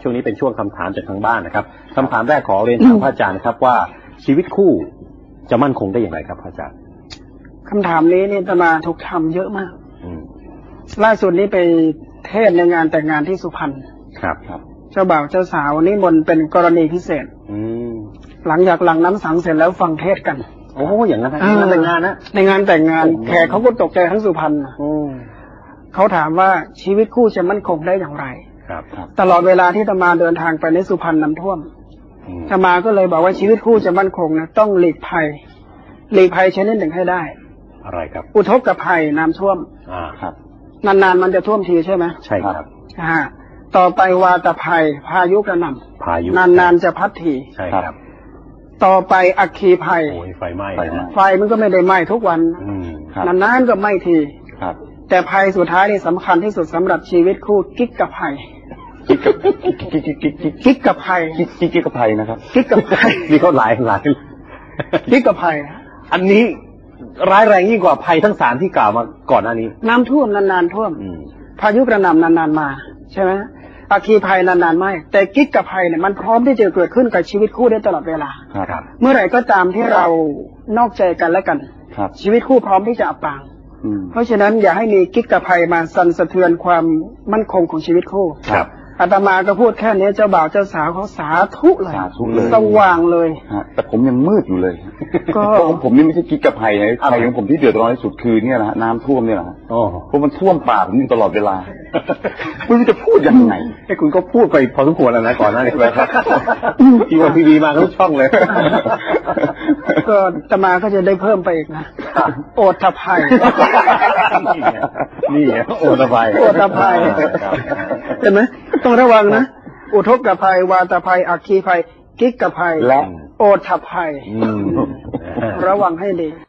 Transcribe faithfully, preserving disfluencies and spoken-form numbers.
ช่วงนี้เป็นช่วงคำถามจากทางบ้านนะครับคำถามแรกขอเรียนถามพระอาจารย์นะครับว่าชีวิตคู่จะมั่นคงได้อย่างไรครับพระอาจารย์คำถามนี้นี่อาตมาถูกทำเยอะมากล่าสุดนี้ไปเทศในงานแต่งงานที่สุพรรณครับครับเจ้าบ่าวเจ้าสาวนิมนต์เป็นกรณีพิเศษหลังจากหลังน้ำสังเสร็จแล้วฟังเทศกันโอ้อย่างนั้นในงานแต่งงานนะในงานแต่งงานแขกเขาก็ตกใจทั้งสุพรรณเขาถามว่าชีวิตคู่จะมั่นคงได้อย่างไรครับตลอดเวลาที่อาตมาเดินทางไปในสุพรรณน้ำท่วมอาตมาก็เลยบอกว่าชีวิตคู่จะมั่นคงนะต้องหลีกภัยหลีกภัยชนิดหนึ่งให้ได้อะไรครับอุทกภัยน้ำท่วมอ่าครับนานๆมันจะท่วมทีใช่ไหมใช่ครับอ่าต่อไปวาตภัยพายุกระหน่ำพายุนานๆจะพัดทีใช่ครับต่อไปอัคคีภัยโอ้ยไฟไหม้ไฟมันก็ไม่ได้ไหม้ทุกวันนานๆก็ไหม้ทีครับแต่ภัยสุดท้ายนี่สำคัญที่สุดสำหรับชีวิตคู่กิ๊กกับภัยกิ๊กกับกิ๊กกิ๊กกิ๊กกิ๊กกิ๊กกับภัยกิ๊กกิ๊กกับภัยนะครับกิ๊กกับภัยมีเขาหลายหลายกิ๊กกับภัยอันนี้ร้ายแรงยิ่งกว่าภัยทั้งสามที่กล่าวมาก่อนหน้านี้น้ำท่วมนานๆท่วมพายุกระหน่ำนานๆมาใช่ไหมอัคคีภัยนานๆไม่แต่กิ๊กกับภัยเนี่ยมันพร้อมที่จะเกิดขึ้นกับชีวิตคู่ได้ตลอดเวลาเมื่อไหร่ก็ตามที่เรานอกใจกันและกันชีวิตคู่พร้อมที่จะอับปางเพราะฉะนั้นอย่าให้มีกิ๊กกับภัยมาสั่นสะเทือนความมั่นคงของชีวิตคู่อาตมาก็พูดแค่นี้เจ้าบ่าวเจ้าสาวเขาสาธุเลยสว่างเลยแต่ผมยังมืดอยู่เลยก็ผมนี่ไม่ใช่กิ๊กกับภัยนะภัยของผมที่เดือดร้อนที่สุดคือเนี่ยนะน้ำท่วมเนี่ยนะเพราะมันท่วมป่าผมอยู่ตลอดเวลาไม่รู้จะพูดยังไงให้คุณก็พูดไปพอสมควรแล้วนะก่อนหน้านี้ครับทีวันทีวีมาทุกช่องเลยก็อาตมาก็จะได้เพิ่มไปอีกนะโอทภัยนี่โอทภัยโอทภัยเห็นไหมต้องระวังนะอุทกภัยวาตภัยอัคคีภัยกิ๊กภัยและโอทภัยระวังให้ดี